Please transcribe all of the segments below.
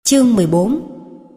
Chương 14.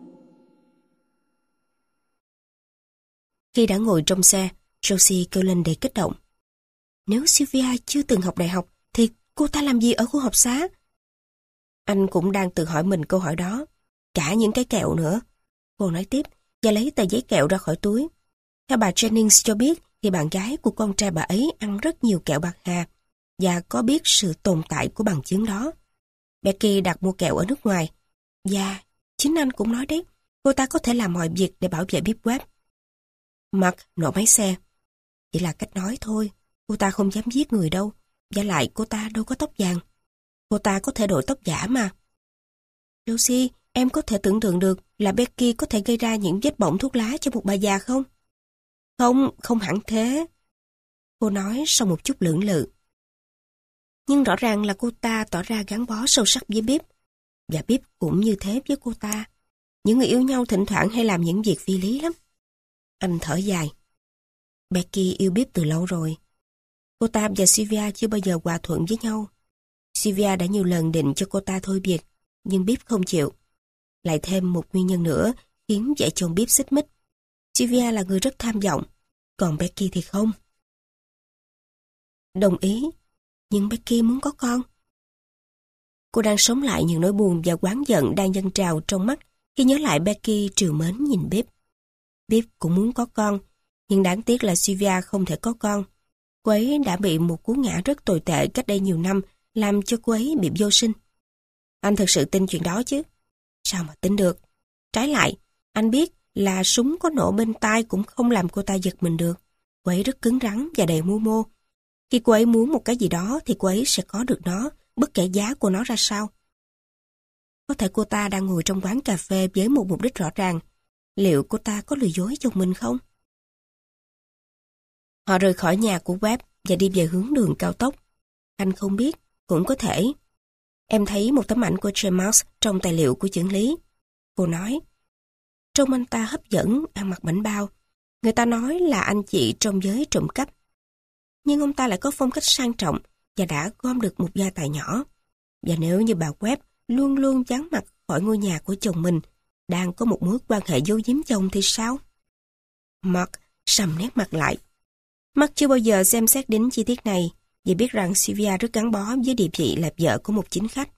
Khi đã ngồi trong xe, Josie kêu lên đầy kích động. Nếu Sylvia chưa từng học đại học, thì cô ta làm gì ở khu học xá? Anh cũng đang tự hỏi mình câu hỏi đó. Cả những cái kẹo nữa. Cô nói tiếp, và lấy tờ giấy kẹo ra khỏi túi. Theo bà Jennings cho biết, thì bạn gái của con trai bà ấy ăn rất nhiều kẹo bạc hà, và có biết sự tồn tại của bằng chứng đó. Becky đặt mua kẹo ở nước ngoài. Và chính anh cũng nói đấy, cô ta có thể làm mọi việc để bảo vệ Bíp Webb. Mark nổ máy xe. Chỉ là cách nói thôi, cô ta không dám giết người đâu, và lại cô ta đâu có tóc vàng. Cô ta có thể đổi tóc giả mà. Josie, em có thể tưởng tượng được là Becky có thể gây ra những vết bỏng thuốc lá cho một bà già không? Không, không hẳn thế. Cô nói sau một chút lưỡng lự. Nhưng rõ ràng là cô ta tỏ ra gắn bó sâu sắc với Bíp. Và Bíp cũng như thế với cô ta. Những người yêu nhau thỉnh thoảng hay làm những việc phi lý lắm. Anh thở dài. Becky yêu Bíp từ lâu rồi. Cô ta và Sylvia chưa bao giờ hòa thuận với nhau. Sylvia đã nhiều lần định cho cô ta thôi việc, nhưng Bíp không chịu. Lại thêm một nguyên nhân nữa khiến vợ chồng Bíp xích mích. Sylvia là người rất tham vọng, còn Becky thì không. Đồng ý, nhưng Becky muốn có con. Cô đang sống lại những nỗi buồn và oán giận đang dâng trào trong mắt khi nhớ lại Becky trìu mến nhìn Bíp. Bíp cũng muốn có con, nhưng đáng tiếc là Sylvia không thể có con. Cô ấy đã bị một cú ngã rất tồi tệ cách đây nhiều năm, làm cho cô ấy bị vô sinh. Anh thực sự tin chuyện đó chứ? Sao mà tin được? Trái lại, anh biết là súng có nổ bên tai cũng không làm cô ta giật mình được. Cô ấy rất cứng rắn và đầy mưu mô. Khi cô ấy muốn một cái gì đó thì cô ấy sẽ có được nó, bất kể giá của nó ra sao. Có thể cô ta đang ngồi trong quán cà phê với một mục đích rõ ràng. Liệu cô ta có lừa dối chồng mình không? Họ rời khỏi nhà của Webb và đi về hướng đường cao tốc. Anh không biết, cũng có thể. Em thấy một tấm ảnh của James trong tài liệu của chưởng lý. Cô nói, trông anh ta hấp dẫn, ăn mặc bảnh bao. Người ta nói là anh chị trong giới trộm cắp. Nhưng ông ta lại có phong cách sang trọng và đã gom được một gia tài nhỏ. Và nếu như bà Webb luôn luôn vắng mặt khỏi ngôi nhà của chồng mình, đang có một mối quan hệ giấu giếm chồng thì sao? Mark sầm nét mặt lại. Mark chưa bao giờ xem xét đến chi tiết này, vì biết rằng Sylvia rất gắn bó với địa vị là vợ của một chính khách.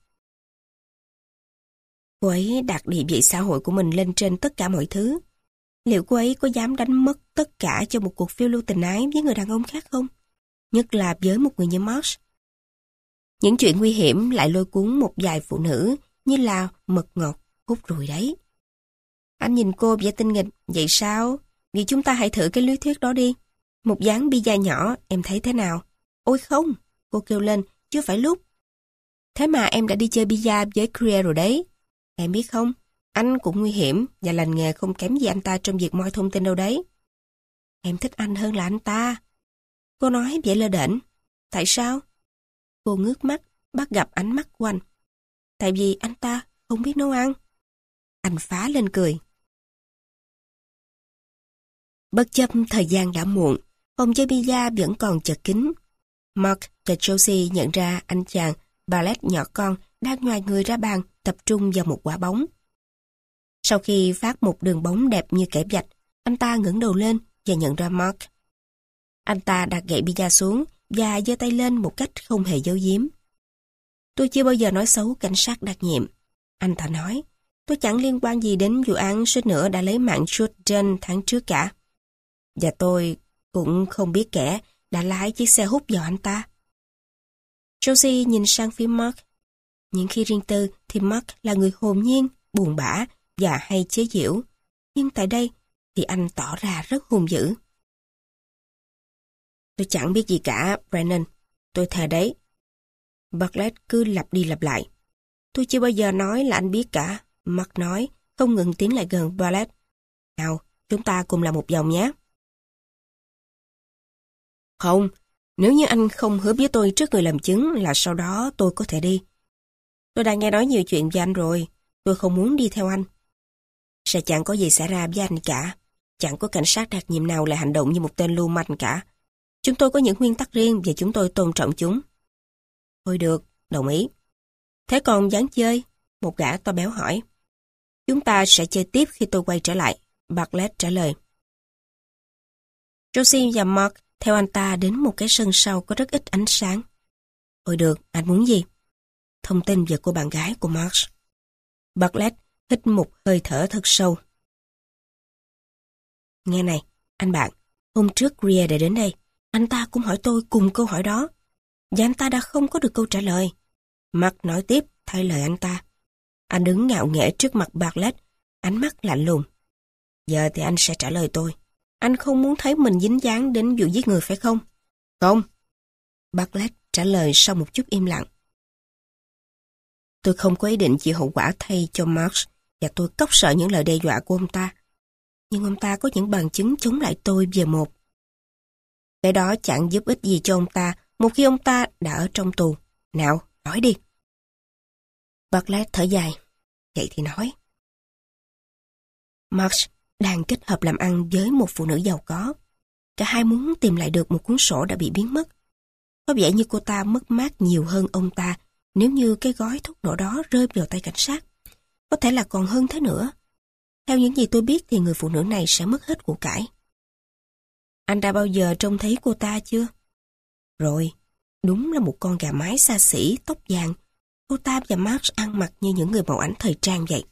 Cô ấy đặt địa vị xã hội của mình lên trên tất cả mọi thứ. Liệu cô ấy có dám đánh mất tất cả cho một cuộc phiêu lưu tình ái với người đàn ông khác không? Nhất là với một người như Marsh. Những chuyện nguy hiểm lại lôi cuốn một vài phụ nữ như là mật ngọt, hút ruồi đấy. Anh nhìn cô vẻ tinh nghịch, vậy sao? Vì chúng ta hãy thử cái lý thuyết đó đi. Một dáng pizza nhỏ, em thấy thế nào? Ôi không, cô kêu lên, chưa phải lúc. Thế mà em đã đi chơi pizza với Creer rồi đấy. Em biết không, anh cũng nguy hiểm và lành nghề không kém gì anh ta trong việc moi thông tin đâu đấy. Em thích anh hơn là anh ta. Cô nói vẻ lơ đễnh. Tại sao? Cô ngước mắt, bắt gặp ánh mắt của anh. Tại vì anh ta không biết nấu ăn. Anh phá lên cười. Bất chấp thời gian đã muộn, phòng chơi pizza vẫn còn chật kín. Mark và Josie nhận ra anh chàng Ballet nhỏ con đang ngoài người ra bàn tập trung vào một quả bóng. Sau khi phát một đường bóng đẹp như kẻ vạch, anh ta ngẩng đầu lên và nhận ra Mark. Anh ta đặt gậy pizza xuống và giơ tay lên một cách không hề giấu giếm. Tôi chưa bao giờ nói xấu cảnh sát đặc nhiệm. Anh ta nói, tôi chẳng liên quan gì đến vụ án suýt nữa đã lấy mạng Jordan tháng trước cả. Và tôi cũng không biết kẻ đã lái chiếc xe hút vào anh ta. Josie nhìn sang phía Mark. Những khi riêng tư thì Mark là người hồn nhiên, buồn bã và hay chế giễu. Nhưng tại đây thì anh tỏ ra rất hung dữ. Tôi chẳng biết gì cả, Brennan. Tôi thề đấy. Bartlett cứ lặp đi lặp lại. Tôi chưa bao giờ nói là anh biết cả. Mark nói, không ngừng tiến lại gần Bartlett. Nào, chúng ta cùng làm một vòng nhé. Không, nếu như anh không hứa với tôi trước người làm chứng là sau đó tôi có thể đi. Tôi đã nghe nói nhiều chuyện với anh rồi. Tôi không muốn đi theo anh. Sẽ chẳng có gì xảy ra với anh cả. Chẳng có cảnh sát đặc nhiệm nào lại hành động như một tên lưu manh cả. Chúng tôi có những nguyên tắc riêng và chúng tôi tôn trọng chúng. Thôi được, đồng ý. Thế còn dáng chơi? Một gã to béo hỏi. Chúng ta sẽ chơi tiếp khi tôi quay trở lại, Bartlett trả lời. Josie và Mark theo anh ta đến một cái sân sau có rất ít ánh sáng. Thôi được, anh muốn gì? Thông tin về cô bạn gái của Marsh. Bartlett hít một hơi thở thật sâu. Nghe này, anh bạn, hôm trước Greer đã đến đây. Anh ta cũng hỏi tôi cùng câu hỏi đó. Và anh ta đã không có được câu trả lời. Mark nói tiếp thay lời anh ta. Anh đứng ngạo nghễ trước mặt Bartlett, ánh mắt lạnh lùng. Giờ thì anh sẽ trả lời tôi. Anh không muốn thấy mình dính dáng đến vụ giết người phải không? Không. Bartlett trả lời sau một chút im lặng. Tôi không có ý định chịu hậu quả thay cho Marsh và tôi cóc sợ những lời đe dọa của ông ta. Nhưng ông ta có những bằng chứng chống lại tôi về một. Cái đó chẳng giúp ích gì cho ông ta một khi ông ta đã ở trong tù. Nào, nói đi. Bartlett thở dài. Vậy thì nói. Marsh đang kết hợp làm ăn với một phụ nữ giàu có. Cả hai muốn tìm lại được một cuốn sổ đã bị biến mất. Có vẻ như cô ta mất mát nhiều hơn ông ta nếu như cái gói thuốc nổ đó rơi vào tay cảnh sát. Có thể là còn hơn thế nữa. Theo những gì tôi biết thì người phụ nữ này sẽ mất hết của cải. Anh đã bao giờ trông thấy cô ta chưa? Rồi, đúng là một con gà mái xa xỉ, tóc vàng. Cô ta và Mark ăn mặc như những người mẫu ảnh thời trang vậy.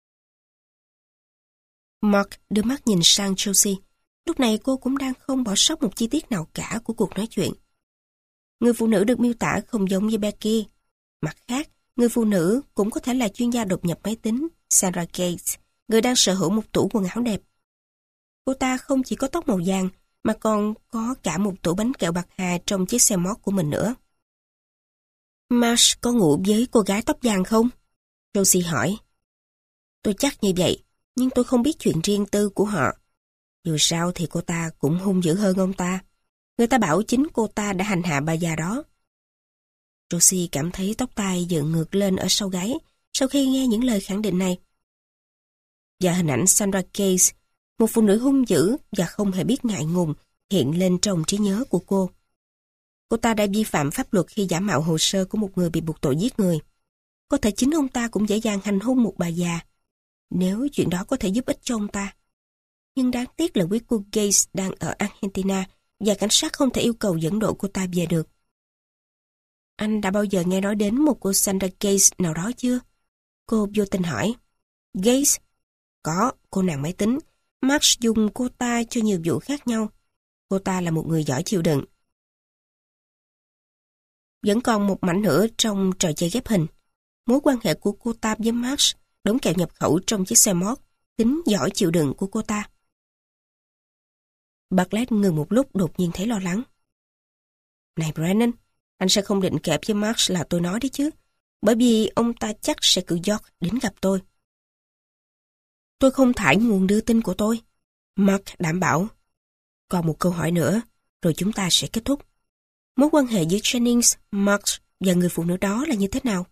Mark đưa mắt nhìn sang Josie. Lúc này cô cũng đang không bỏ sót một chi tiết nào cả của cuộc nói chuyện. Người phụ nữ được miêu tả không giống với Becky. Mặt khác, người phụ nữ cũng có thể là chuyên gia đột nhập máy tính, Sandra Gates, người đang sở hữu một tủ quần áo đẹp. Cô ta không chỉ có tóc màu vàng, mà còn có cả một tủ bánh kẹo bạc hà trong chiếc xe mót của mình nữa. Marsh có ngủ với cô gái tóc vàng không? Rosie hỏi. Tôi chắc như vậy, nhưng tôi không biết chuyện riêng tư của họ. Dù sao thì cô ta cũng hung dữ hơn ông ta. Người ta bảo chính cô ta đã hành hạ bà già đó. Rosie cảm thấy tóc tai dựng ngược lên ở sau gáy sau khi nghe những lời khẳng định này. Và hình ảnh Sandra Case, một phụ nữ hung dữ và không hề biết ngại ngùng, hiện lên trong trí nhớ của cô. Cô ta đã vi phạm pháp luật khi giả mạo hồ sơ của một người bị buộc tội giết người. Có thể chính ông ta cũng dễ dàng hành hung một bà già, nếu chuyện đó có thể giúp ích cho ông ta. Nhưng đáng tiếc là quý cô Gates đang ở Argentina và cảnh sát không thể yêu cầu dẫn độ cô ta về được. Anh đã bao giờ nghe nói đến một cô Sandra Gates nào đó chưa? Cô vô tình hỏi. Gates? Có, cô nàng máy tính. Max dùng cô ta cho nhiều vụ khác nhau. Cô ta là một người giỏi chịu đựng. Vẫn còn một mảnh nữa trong trò chơi ghép hình. Mối quan hệ của cô ta với Max, đống kẹo nhập khẩu trong chiếc xe mót, tính giỏi chịu đựng của cô ta. Bartlett ngừng một lúc đột nhiên thấy lo lắng. Này Brennan, anh sẽ không định kể với Max là tôi nói đấy chứ, bởi vì ông ta chắc sẽ cử George đến gặp tôi. Tôi không thải nguồn đưa tin của tôi. Mark đảm bảo. Còn một câu hỏi nữa, rồi chúng ta sẽ kết thúc. Mối quan hệ giữa Jennings, Mark và người phụ nữ đó là như thế nào?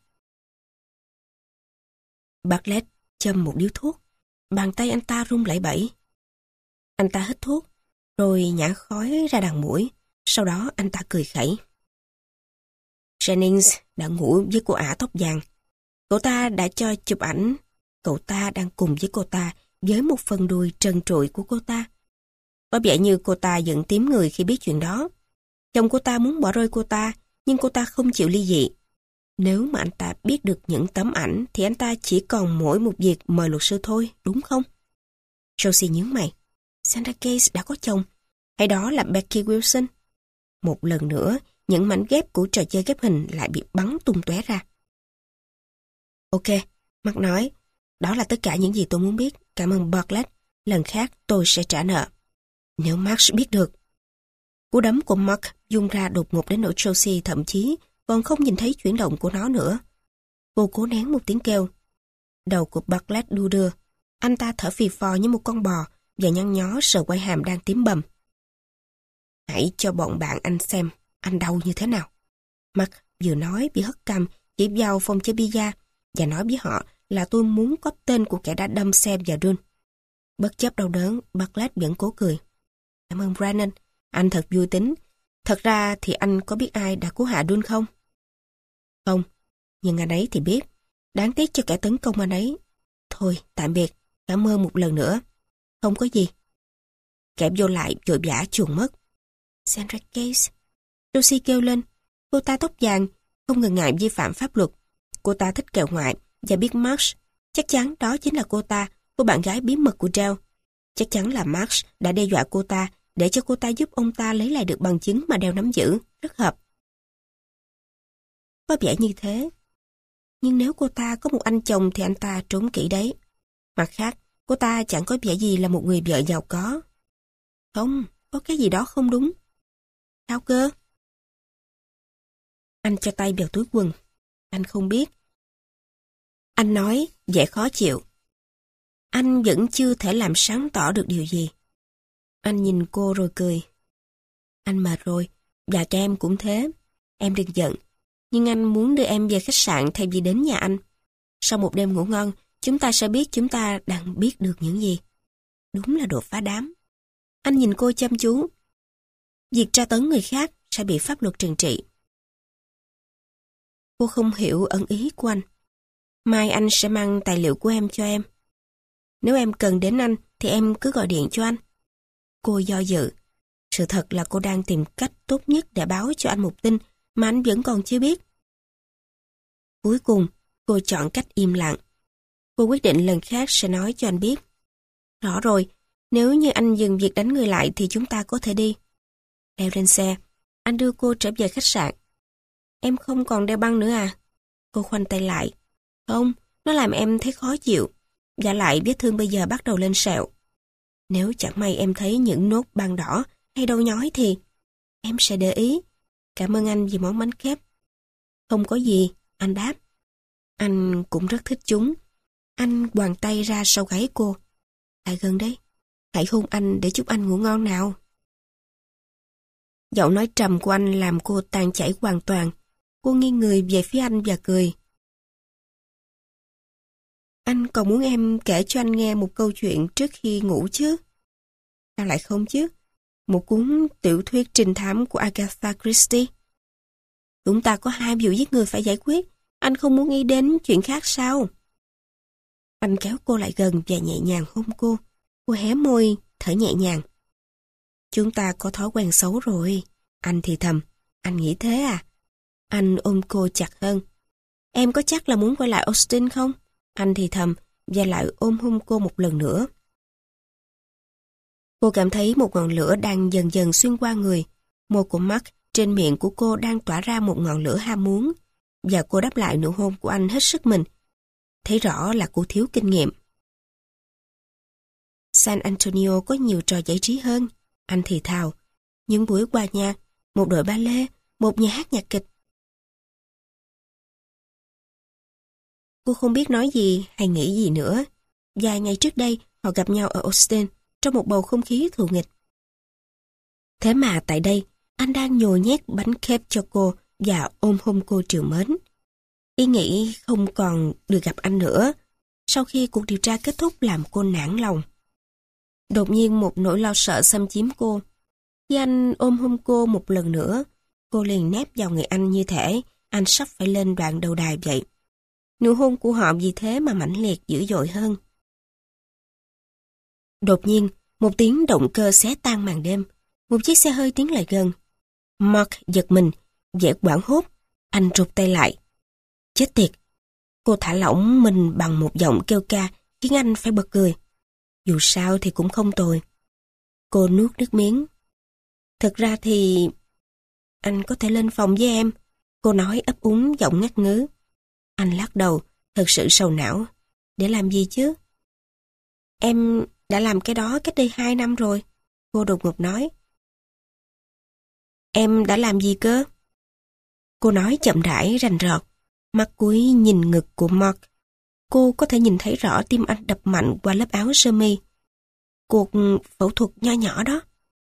Bartlett châm một điếu thuốc. Bàn tay anh ta run lẩy bẩy. Anh ta hít thuốc, rồi nhả khói ra đằng mũi. Sau đó anh ta cười khẩy. Jennings đã ngủ với cô ả tóc vàng. Cậu ta đã cho chụp ảnh. Cậu ta đang cùng với cô ta với một phần đùi trần trụi của cô ta. Có vẻ như cô ta giận tím người khi biết chuyện đó. Chồng cô ta muốn bỏ rơi cô ta, nhưng cô ta không chịu ly dị. Nếu mà anh ta biết được những tấm ảnh thì anh ta chỉ còn mỗi một việc mời luật sư thôi, đúng không? Josie nhướng mày. Sandra Case đã có chồng, hay đó là Becky Wilson? Một lần nữa, những mảnh ghép của trò chơi ghép hình lại bị bắn tung tóe ra. Ok, Mark nói, đó là tất cả những gì tôi muốn biết. Cảm ơn Bartlett. Lần khác tôi sẽ trả nợ. Nếu Mark biết được. Cú đấm của Mark dung ra đột ngột đến nỗi Josie thậm chí còn không nhìn thấy chuyển động của nó nữa. Cô cố nén một tiếng kêu. Đầu của Bartlett đu đưa. Anh ta thở phì phò như một con bò và nhăn nhó sờ quai hàm đang tím bầm. Hãy cho bọn bạn anh xem anh đau như thế nào. Mark vừa nói vừa hất cằm chỉ vào phòng chơi bia và nói với họ là tôi muốn có tên của kẻ đã đâm xe và Dune. Bất chấp đau đớn, Bartlett vẫn cố cười. Cảm ơn Brennan, anh thật vui tính. Thật ra thì anh có biết ai đã cứu hạ Dune không? Không, nhưng anh ấy thì biết. Đáng tiếc cho kẻ tấn công anh ấy. Thôi, tạm biệt. Cảm ơn một lần nữa. Không có gì. Kẻ vô lại vội vã chuồn mất. Sandra Case. Rosie kêu lên. Cô ta tóc vàng, không ngần ngại vi phạm pháp luật. Cô ta thích kẹo ngoại và biết Marsh. Chắc chắn đó chính là cô bạn gái bí mật của Dale. Chắc chắn là Marsh đã đe dọa cô ta để cho cô ta giúp ông ta lấy lại được bằng chứng mà Dale nắm giữ. Rất hợp. Có vẻ như thế. Nhưng nếu cô ta có một anh chồng thì anh ta trốn kỹ đấy. Mặt khác, cô ta chẳng có vẻ gì là một người vợ giàu có. Không, có cái gì đó không đúng. Sao cơ? Anh cho tay vào túi quần. Anh không biết. Anh nói, vẻ khó chịu. Anh vẫn chưa thể làm sáng tỏ được điều gì. Anh nhìn cô rồi cười. Anh mệt rồi, và cho em cũng thế. Em đừng giận. Nhưng anh muốn đưa em về khách sạn thay vì đến nhà anh. Sau một đêm ngủ ngon, chúng ta sẽ biết chúng ta đang biết được những gì. Đúng là đồ phá đám. Anh nhìn cô chăm chú. Việc tra tấn người khác sẽ bị pháp luật trừng trị. Cô không hiểu ẩn ý của anh. Mai anh sẽ mang tài liệu của em cho em. Nếu em cần đến anh thì em cứ gọi điện cho anh. Cô do dự. Sự thật là cô đang tìm cách tốt nhất để báo cho anh một tin mà anh vẫn còn chưa biết. Cuối cùng, cô chọn cách im lặng. Cô quyết định lần khác sẽ nói cho anh biết. Rõ rồi, nếu như anh dừng việc đánh người lại thì chúng ta có thể đi. Leo lên xe, anh đưa cô trở về khách sạn. Em không còn đeo băng nữa à? Cô khoanh tay lại. Không, nó làm em thấy khó chịu. Và lại vết thương bây giờ bắt đầu lên sẹo. Nếu chẳng may em thấy những nốt băng đỏ hay đau nhói thì em sẽ để ý. Cảm ơn anh vì món bánh kép. Không có gì, anh đáp. Anh cũng rất thích chúng. Anh quàng tay ra sau gáy cô. Lại gần đây. Hãy hôn anh để chúc anh ngủ ngon nào. Giọng nói trầm của anh làm cô tan chảy hoàn toàn. Cô nghiêng người về phía anh và cười. Anh còn muốn em kể cho anh nghe một câu chuyện trước khi ngủ chứ? Sao lại không chứ? Một cuốn tiểu thuyết trinh thám của Agatha Christie. Chúng ta có 2 vụ giết người phải giải quyết. Anh không muốn nghĩ đến chuyện khác sao? Anh kéo cô lại gần và nhẹ nhàng hôn cô. Cô hé môi, thở nhẹ nhàng. Chúng ta có thói quen xấu rồi. Anh thì thầm. Anh nghĩ thế à? Anh ôm cô chặt hơn. Em có chắc là muốn quay lại Austin không? Anh thì thầm và lại ôm hôn cô một lần nữa. Cô cảm thấy một ngọn lửa đang dần dần xuyên qua người. Môi của Mark trên miệng của cô đang tỏa ra một ngọn lửa ham muốn. Và cô đáp lại nụ hôn của anh hết sức mình. Thấy rõ là cô thiếu kinh nghiệm. San Antonio có nhiều trò giải trí hơn. Anh thì thào. Những buổi hòa nhạc, một đội ballet, một nhà hát nhạc kịch. Cô không biết nói gì hay nghĩ gì nữa. Vài ngày trước đây, họ gặp nhau ở Austin trong một bầu không khí thù nghịch. Thế mà tại đây, anh đang nhồi nhét bánh kẹp cho cô và ôm hôn cô trìu mến. Ý nghĩ không còn được gặp anh nữa. Sau khi cuộc điều tra kết thúc làm cô nản lòng. Đột nhiên một nỗi lo sợ xâm chiếm cô. Khi anh ôm hôn cô một lần nữa, cô liền nép vào người anh như thể anh sắp phải lên đoạn đầu đài vậy. Nụ hôn của họ vì thế mà mãnh liệt dữ dội hơn. Đột nhiên, một tiếng động cơ xé tan màn đêm. Một chiếc xe hơi tiến lại gần. Mark giật mình, vẻ hoảng hốt. Anh rụt tay lại. Chết tiệt. Cô thả lỏng mình bằng một giọng kêu ca khiến anh phải bật cười. Dù sao thì cũng không tồi. Cô nuốt nước miếng. Thực ra thì... Anh có thể lên phòng với em. Cô nói ấp úng giọng ngắt ngứ. Anh lắc đầu, thật sự sầu não. Để làm gì chứ? Em đã làm cái đó cách đây 2 năm rồi. Cô đột ngột nói. Em đã làm gì cơ? Cô nói chậm rãi rành rọt. Mắt cúi nhìn ngực của Mark. Cô có thể nhìn thấy rõ tim anh đập mạnh qua lớp áo sơ mi. Cuộc phẫu thuật nho nhỏ đó.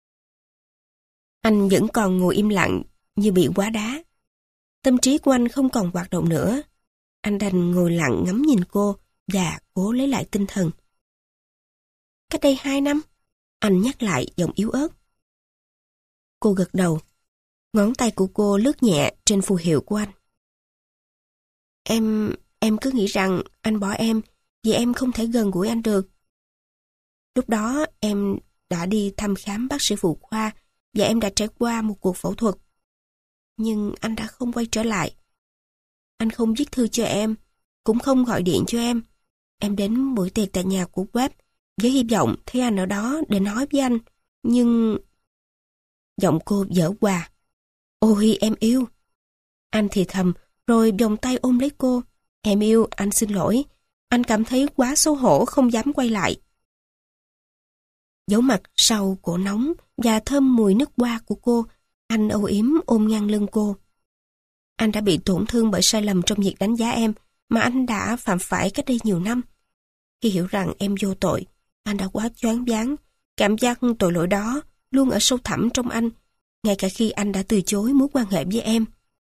Anh vẫn còn ngồi im lặng như bị hóa đá. Tâm trí của anh không còn hoạt động nữa. Anh đành ngồi lặng ngắm nhìn cô và cố lấy lại tinh thần. Cách đây 2 năm, anh nhắc lại giọng yếu ớt. Cô gật đầu. Ngón tay của cô lướt nhẹ trên phù hiệu của anh. Em cứ nghĩ rằng anh bỏ em vì em không thể gần gũi anh được. Lúc đó em đã đi thăm khám bác sĩ phụ khoa và em đã trải qua một cuộc phẫu thuật. Nhưng anh đã không quay trở lại. Anh không viết thư cho em, cũng không gọi điện cho em. Em đến buổi tiệc tại nhà của Webb với hy vọng thấy anh ở đó để nói với anh. Nhưng... Giọng cô dở hòa. Ôi em yêu. Anh thì thầm rồi vòng tay ôm lấy cô. Em yêu, anh xin lỗi. Anh cảm thấy quá xấu hổ không dám quay lại. Giấu mặt sau cổ nóng và thơm mùi nước hoa của cô, anh âu yếm ôm ngang lưng cô. Anh đã bị tổn thương bởi sai lầm trong việc đánh giá em mà anh đã phạm phải cách đây nhiều năm. Khi hiểu rằng em vô tội, anh đã quá choáng váng. Cảm giác tội lỗi đó luôn ở sâu thẳm trong anh, ngay cả khi anh đã từ chối mối quan hệ với em.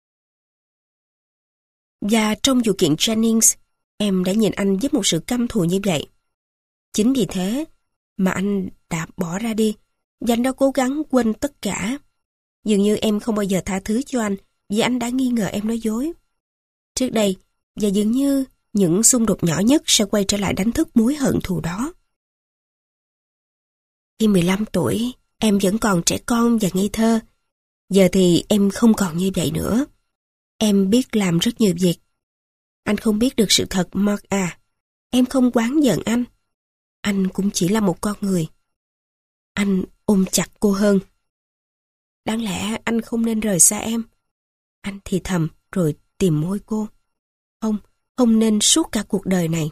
Và trong vụ kiện Jennings, em đã nhìn anh với một sự căm thù như vậy. Chính vì thế mà anh đã bỏ ra đi, và anh đã cố gắng quên tất cả. Dường như em không bao giờ tha thứ cho anh vì anh đã nghi ngờ em nói dối. Trước đây, và dường như những xung đột nhỏ nhất sẽ quay trở lại đánh thức mối hận thù đó. Khi 15 tuổi, em vẫn còn trẻ con và ngây thơ. Giờ thì em không còn như vậy nữa. Em biết làm rất nhiều việc. Anh không biết được sự thật, Mark à. Em không oán giận anh. Anh cũng chỉ là một con người. Anh ôm chặt cô hơn. Đáng lẽ anh không nên rời xa em. Anh thì thầm rồi tìm môi cô. Không nên suốt cả cuộc đời này.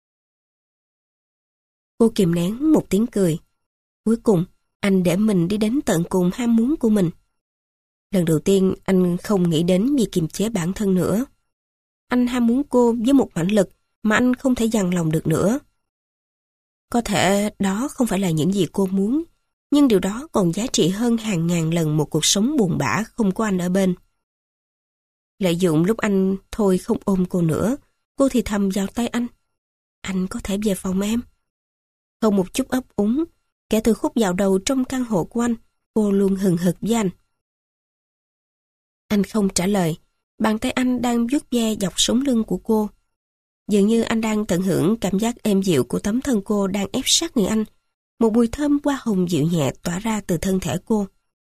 Cô kìm nén một tiếng cười. Cuối cùng, anh để mình đi đến tận cùng ham muốn của mình. Lần đầu tiên anh không nghĩ đến việc kiềm chế bản thân nữa. Anh ham muốn cô với một mãnh lực mà anh không thể dằn lòng được nữa. Có thể đó không phải là những gì cô muốn, nhưng điều đó còn giá trị hơn hàng ngàn lần một cuộc sống buồn bã không có anh ở bên. Lợi dụng lúc anh thôi không ôm cô nữa, cô thì thầm vào tay anh. Anh có thể về phòng em. Không một chút ấp úng, kể từ khúc vào đầu trong căn hộ của anh, cô luôn hừng hực với anh. Anh không trả lời, bàn tay anh đang vuốt ve dọc sống lưng của cô. Dường như anh đang tận hưởng cảm giác êm dịu của tấm thân cô đang ép sát người anh. Một mùi thơm hoa hồng dịu nhẹ tỏa ra từ thân thể cô.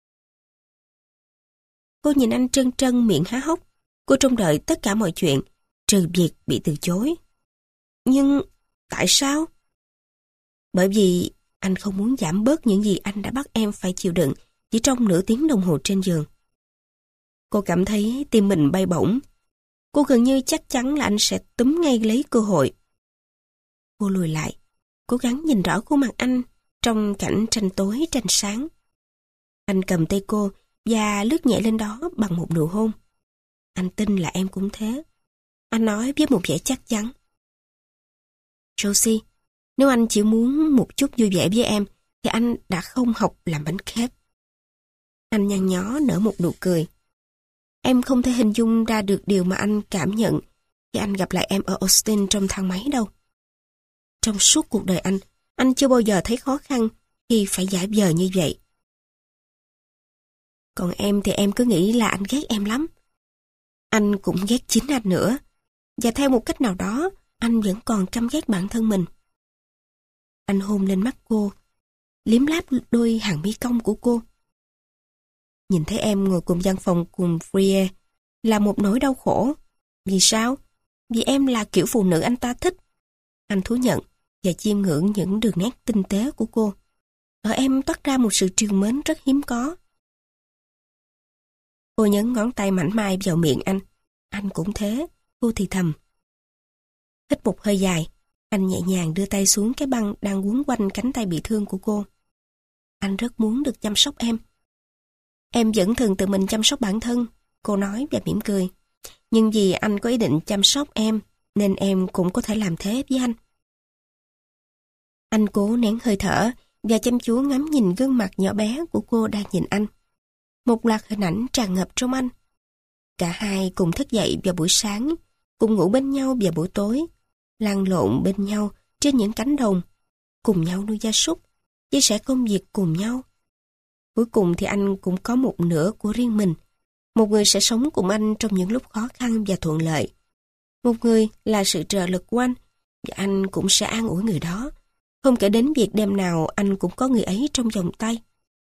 Cô nhìn anh trân trân miệng há hốc. Cô trông đợi tất cả mọi chuyện, trừ việc bị từ chối. Nhưng tại sao? Bởi vì anh không muốn giảm bớt những gì anh đã bắt em phải chịu đựng chỉ trong nửa tiếng đồng hồ trên giường. Cô cảm thấy tim mình bay bổng. Cô gần như chắc chắn là anh sẽ túm ngay lấy cơ hội. Cô lùi lại, cố gắng nhìn rõ khuôn mặt anh trong cảnh tranh tối tranh sáng. Anh cầm tay cô và lướt nhẹ lên đó bằng một nụ hôn. Anh tin là em cũng thế. Anh nói với một vẻ chắc chắn. Josie, nếu anh chỉ muốn một chút vui vẻ với em, thì anh đã không học làm bánh khép. Anh nhăn nhó nở một nụ cười. Em không thể hình dung ra được điều mà anh cảm nhận khi anh gặp lại em ở Austin trong thang máy đâu. Trong suốt cuộc đời anh chưa bao giờ thấy khó khăn khi phải giả vờ như vậy. Còn em thì em cứ nghĩ là anh ghét em lắm. Anh cũng ghét chính anh nữa. Và theo một cách nào đó, anh vẫn còn căm ghét bản thân mình. Anh hôn lên mắt cô, liếm láp đôi hàng mi cong của cô. Nhìn thấy em ngồi cùng văn phòng cùng Freya là một nỗi đau khổ. Vì sao? Vì em là kiểu phụ nữ anh ta thích. Anh thú nhận và chiêm ngưỡng những đường nét tinh tế của cô. Ở em toát ra một sự trìu mến rất hiếm có. Cô nhấn ngón tay mảnh mai vào miệng anh. Anh cũng thế, cô thì thầm. Hít một hơi dài, anh nhẹ nhàng đưa tay xuống cái băng đang quấn quanh cánh tay bị thương của cô. Anh rất muốn được chăm sóc em. Em vẫn thường tự mình chăm sóc bản thân, cô nói và mỉm cười. Nhưng vì anh có ý định chăm sóc em, nên em cũng có thể làm thế với anh. Anh cố nén hơi thở và chăm chú ngắm nhìn gương mặt nhỏ bé của cô đang nhìn anh. Một loạt hình ảnh tràn ngập trong anh. Cả hai cùng thức dậy vào buổi sáng, cùng ngủ bên nhau vào buổi tối, lăn lộn bên nhau trên những cánh đồng, cùng nhau nuôi gia súc, chia sẻ công việc cùng nhau. Cuối cùng thì anh cũng có một nửa của riêng mình. Một người sẽ sống cùng anh trong những lúc khó khăn và thuận lợi. Một người là sự trợ lực của anh và anh cũng sẽ an ủi người đó. Không kể đến việc đêm nào anh cũng có người ấy trong vòng tay.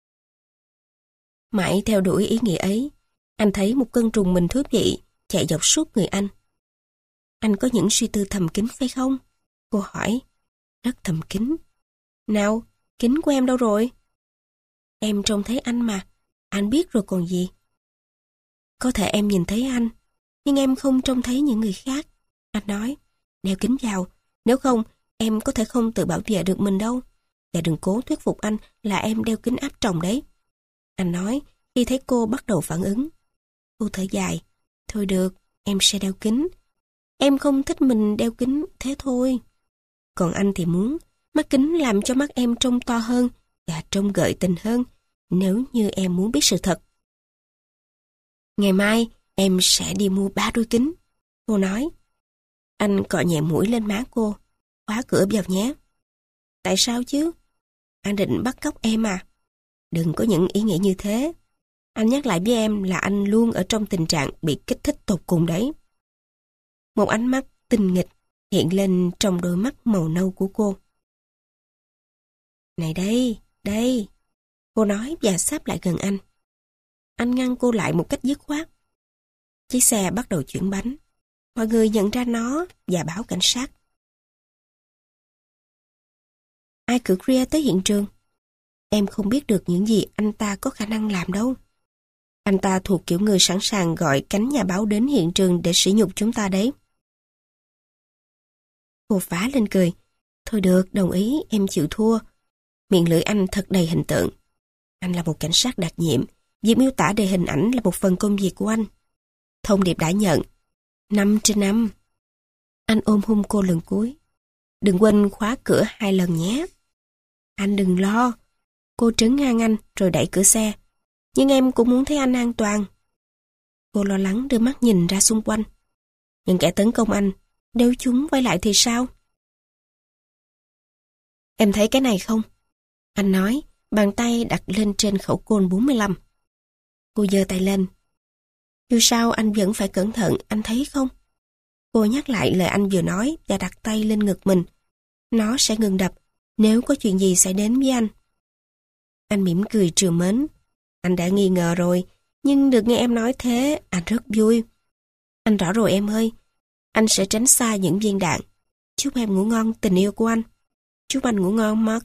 Mãi theo đuổi ý nghĩa ấy, anh thấy một cơn trùng mình thú vị chạy dọc suốt người anh. Anh có những suy tư thầm kín phải không? Cô hỏi. Rất thầm kín. Nào, kính của em đâu rồi? Em trông thấy anh mà, anh biết rồi còn gì. Có thể em nhìn thấy anh, nhưng em không trông thấy những người khác. Anh nói, đeo kính vào, nếu không, em có thể không tự bảo vệ được mình đâu. Và đừng cố thuyết phục anh là em đeo kính áp tròng đấy. Anh nói, khi thấy cô bắt đầu phản ứng. Cô thở dài, thôi được, em sẽ đeo kính. Em không thích mình đeo kính, thế thôi. Còn anh thì muốn, mắt kính làm cho mắt em trông to hơn và trông gợi tình hơn, nếu như em muốn biết sự thật. Ngày mai, em sẽ đi mua 3 đôi kính. Cô nói. Anh cọ nhẹ mũi lên má cô. Khóa cửa vào nhé. Tại sao chứ? Anh định bắt cóc em à? Đừng có những ý nghĩ như thế. Anh nhắc lại với em là anh luôn ở trong tình trạng bị kích thích tột cùng đấy. Một ánh mắt tinh nghịch hiện lên trong đôi mắt màu nâu của cô. Này đây, đây. Cô nói và sáp lại gần anh. Anh ngăn cô lại một cách dứt khoát. Chiếc xe bắt đầu chuyển bánh. Mọi người nhận ra nó và báo cảnh sát. Ai cử Greer tới hiện trường? Em không biết được những gì anh ta có khả năng làm đâu. Anh ta thuộc kiểu người sẵn sàng gọi cánh nhà báo đến hiện trường để sỉ nhục chúng ta đấy. Cô phá lên cười. Thôi được, đồng ý, em chịu thua. Miệng lưỡi anh thật đầy hình tượng. Anh là một cảnh sát đặc nhiệm. Việc miêu tả đầy hình ảnh là một phần công việc của anh. Thông điệp đã nhận. 5/5. Anh ôm hôn cô lần cuối. Đừng quên khóa cửa 2 lần nhé. Anh đừng lo. Cô trấn ngang anh rồi đẩy cửa xe. Nhưng em cũng muốn thấy anh an toàn. Cô lo lắng đưa mắt nhìn ra xung quanh. Những kẻ tấn công anh, nếu chúng quay lại thì sao? Em thấy cái này không? Anh nói, bàn tay đặt lên trên khẩu côn 45. Cô giơ tay lên. Dù sao anh vẫn phải cẩn thận, anh thấy không? Cô nhắc lại lời anh vừa nói và đặt tay lên ngực mình. Nó sẽ ngừng đập nếu có chuyện gì xảy đến với anh. Anh mỉm cười trìu mến. Anh đã nghi ngờ rồi, nhưng được nghe em nói thế, anh rất vui. Anh rõ rồi em ơi, anh sẽ tránh xa những viên đạn. Chúc em ngủ ngon tình yêu của anh. Chúc anh ngủ ngon, Mark.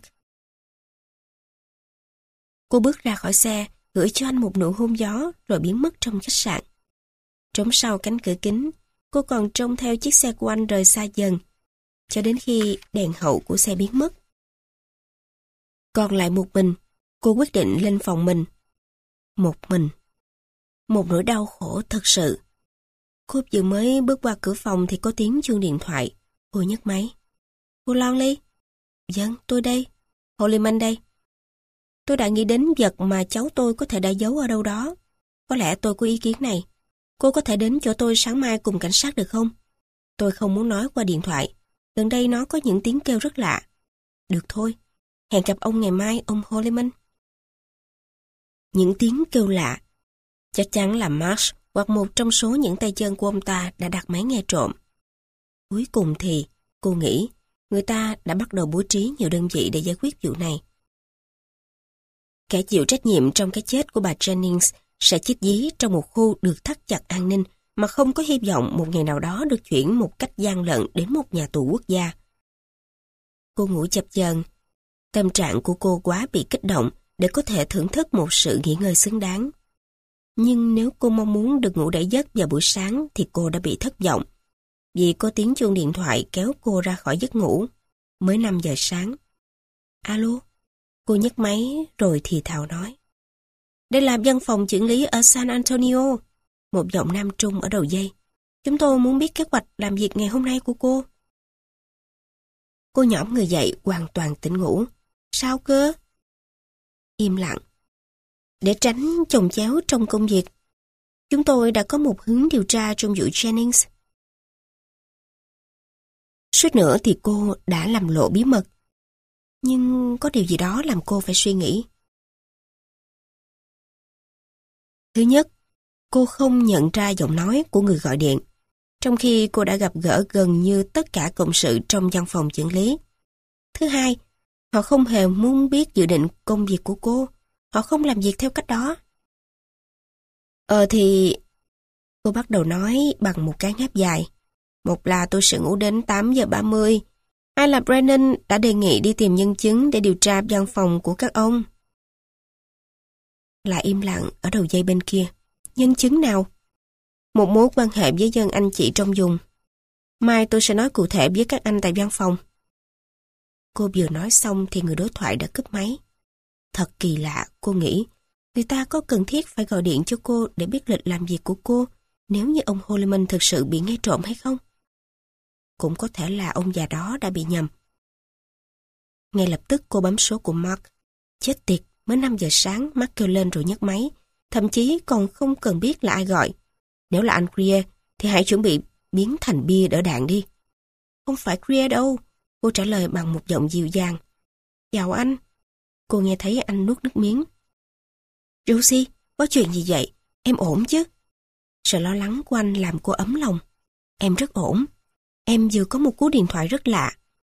Cô bước ra khỏi xe, gửi cho anh một nụ hôn gió rồi biến mất trong khách sạn. Trốn sau cánh cửa kính, cô còn trông theo chiếc xe của anh rời xa dần, cho đến khi đèn hậu của xe biến mất. Còn lại một mình, cô quyết định lên phòng mình. Một mình. Một nỗi đau khổ thật sự. Cô vừa mới bước qua cửa phòng thì có tiếng chuông điện thoại. Cô nhấc máy. Cô Longley? Vâng, tôi đây. Hollyman đây. Tôi đã nghĩ đến vật mà cháu tôi có thể đã giấu ở đâu đó. Có lẽ tôi có ý kiến này. Cô có thể đến chỗ tôi sáng mai cùng cảnh sát được không? Tôi không muốn nói qua điện thoại. Gần đây nó có những tiếng kêu rất lạ. Được thôi. Hẹn gặp ông ngày mai, ông Hollyman. Những tiếng kêu lạ. Chắc chắn là Marsh hoặc một trong số những tay chân của ông ta đã đặt máy nghe trộm. Cuối cùng thì, cô nghĩ, người ta đã bắt đầu bố trí nhiều đơn vị để giải quyết vụ này. Kẻ chịu trách nhiệm trong cái chết của bà Jennings sẽ chết dí trong một khu được thắt chặt an ninh mà không có hy vọng một ngày nào đó được chuyển một cách gian lận đến một nhà tù quốc gia. Cô ngủ chập chờn. Tâm trạng của cô quá bị kích động để có thể thưởng thức một sự nghỉ ngơi xứng đáng. Nhưng nếu cô mong muốn được ngủ đẩy giấc vào buổi sáng thì cô đã bị thất vọng. Vì có tiếng chuông điện thoại kéo cô ra khỏi giấc ngủ. Mới 5 giờ sáng. Alo? Cô nhấc máy rồi thì thào nói. Đây là văn phòng chưởng lý ở San Antonio. Một giọng nam trung ở đầu dây. Chúng tôi muốn biết kế hoạch làm việc ngày hôm nay của cô. Cô nhõm người dậy hoàn toàn tỉnh ngủ. Sao cơ? Im lặng. Để tránh chồng chéo trong công việc, chúng tôi đã có một hướng điều tra trong vụ Jennings. Suýt nữa thì cô đã làm lộ bí mật. Nhưng có điều gì đó làm cô phải suy nghĩ. Thứ nhất, cô không nhận ra giọng nói của người gọi điện. trong khi cô đã gặp gỡ gần như tất cả cộng sự trong văn phòng quản lý. Thứ hai, họ không hề muốn biết dự định công việc của cô. Họ không làm việc theo cách đó. Thì... Cô bắt đầu nói bằng một cái ngáp dài. Một là tôi sẽ ngủ đến 8:30. Hai là Brennan đã đề nghị đi tìm nhân chứng để điều tra văn phòng của các ông. Lại im lặng ở đầu dây bên kia. Nhân chứng nào? Một mối quan hệ với dân anh chị trong vùng. Mai tôi sẽ nói cụ thể với các anh tại văn phòng. Cô vừa nói xong thì người đối thoại đã cúp máy. Thật kỳ lạ, cô nghĩ. Người ta có cần thiết phải gọi điện cho cô để biết lịch làm việc của cô nếu như ông Holliman thực sự bị nghe trộm hay không? Cũng có thể là ông già đó đã bị nhầm. Ngay lập tức cô bấm số của Mark. Chết tiệt, mới 5 giờ sáng Mark kêu lên rồi nhấc máy. Thậm chí còn không cần biết là ai gọi. Nếu là anh Greer thì hãy chuẩn bị biến thành bia đỡ đạn đi. Không phải Greer đâu. Cô trả lời bằng một giọng dịu dàng. Chào anh. Cô nghe thấy anh nuốt nước miếng. Rosie, có chuyện gì vậy? Em ổn chứ? Sự lo lắng của anh làm cô ấm lòng. Em rất ổn. Em vừa có một cú điện thoại rất lạ.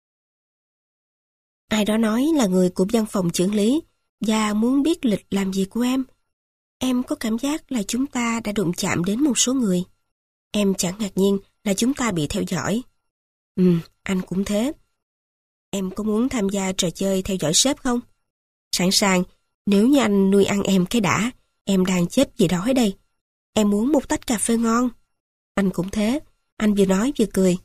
Ai đó nói là người của văn phòng xử lý và muốn biết lịch làm việc của em. Em có cảm giác là chúng ta đã đụng chạm đến một số người. Em chẳng ngạc nhiên là chúng ta bị theo dõi. Anh cũng thế. Em có muốn tham gia trò chơi theo dõi sếp không? Sẵn sàng, nếu như anh nuôi ăn em cái đã, em đang chết vì đói đây. Em muốn một tách cà phê ngon. Anh cũng thế, anh vừa nói vừa cười.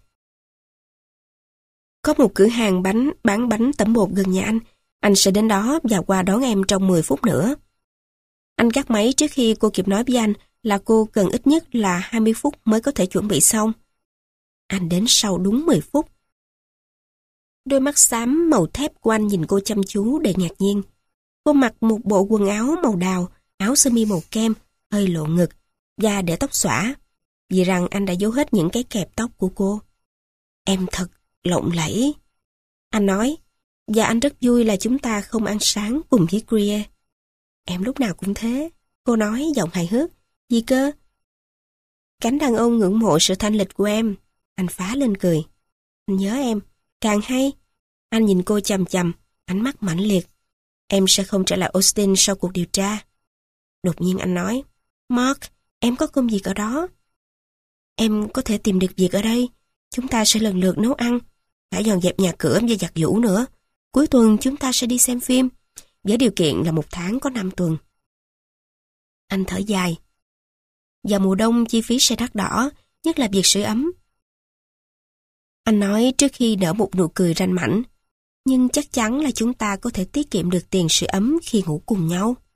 Có một cửa hàng bán bánh tẩm bột gần nhà anh sẽ đến đó và qua đón em trong 10 phút nữa. Anh gác máy trước khi cô kịp nói với anh là cô cần ít nhất là 20 phút mới có thể chuẩn bị xong. Anh đến sau đúng 10 phút. Đôi mắt xám màu thép của anh nhìn cô chăm chú đầy ngạc nhiên. Cô mặc một bộ quần áo màu đào, áo sơ mi màu kem, hơi lộ ngực, và để tóc xõa, vì rằng anh đã giấu hết những cái kẹp tóc của cô. Em thật lộng lẫy. Anh nói, và anh rất vui là chúng ta không ăn sáng cùng với Greer. Em lúc nào cũng thế. Cô nói giọng hài hước. Gì cơ? Cánh đàn ông ngưỡng mộ sự thanh lịch của em. Anh phá lên cười. Anh nhớ em. Càng hay. Anh nhìn cô chằm chằm, ánh mắt mãnh liệt. Em sẽ không trở lại Austin sau cuộc điều tra. Đột nhiên anh nói, Mark, em có công việc ở đó. Em có thể tìm được việc ở đây. Chúng ta sẽ lần lượt nấu ăn, cả dọn dẹp nhà cửa và giặt giũ nữa. Cuối tuần chúng ta sẽ đi xem phim, với điều kiện là 1 tháng có 5 tuần. Anh thở dài. Vào mùa đông chi phí sẽ đắt đỏ, nhất là việc sưởi ấm. Anh nói trước khi nở một nụ cười ranh mãnh, nhưng chắc chắn là chúng ta có thể tiết kiệm được tiền sưởi ấm khi ngủ cùng nhau.